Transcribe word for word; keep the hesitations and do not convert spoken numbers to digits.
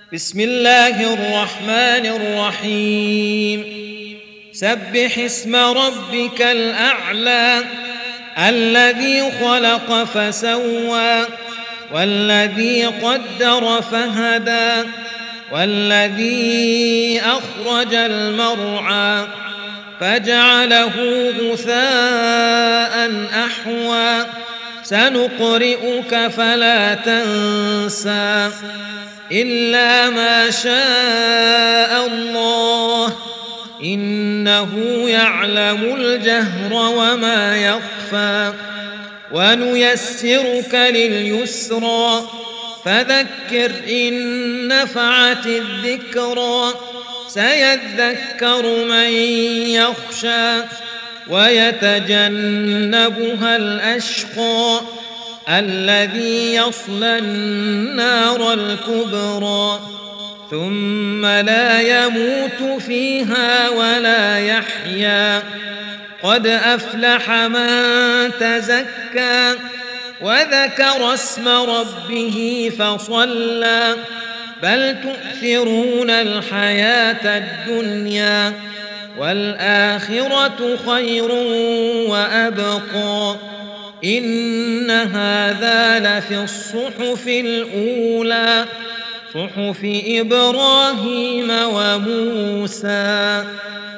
بسم الله الرحمن الرحيم سبح اسم ربك الأعلى الذي خلق فسوى والذي قدر فهدى والذي أخرج المرعى فجعله غثاء أحوى سنقرئك فلا تنسى إلا ما شاء الله إنه يعلم الجهر وما يخفى ونيسرك لليسرى فذكر إن نفعت الذكرى سيذكر من يخشى ويتجنبها الأشقى الذي يصلى النار الكبرى ثم لا يموت فيها ولا يحيا قد أفلح من تزكى وذكر اسم ربه فصلى بل تؤثرون الحياة الدنيا والآخرة خير وأبقى إن هذا لفي الصحف الأولى صحف إبراهيم وموسى.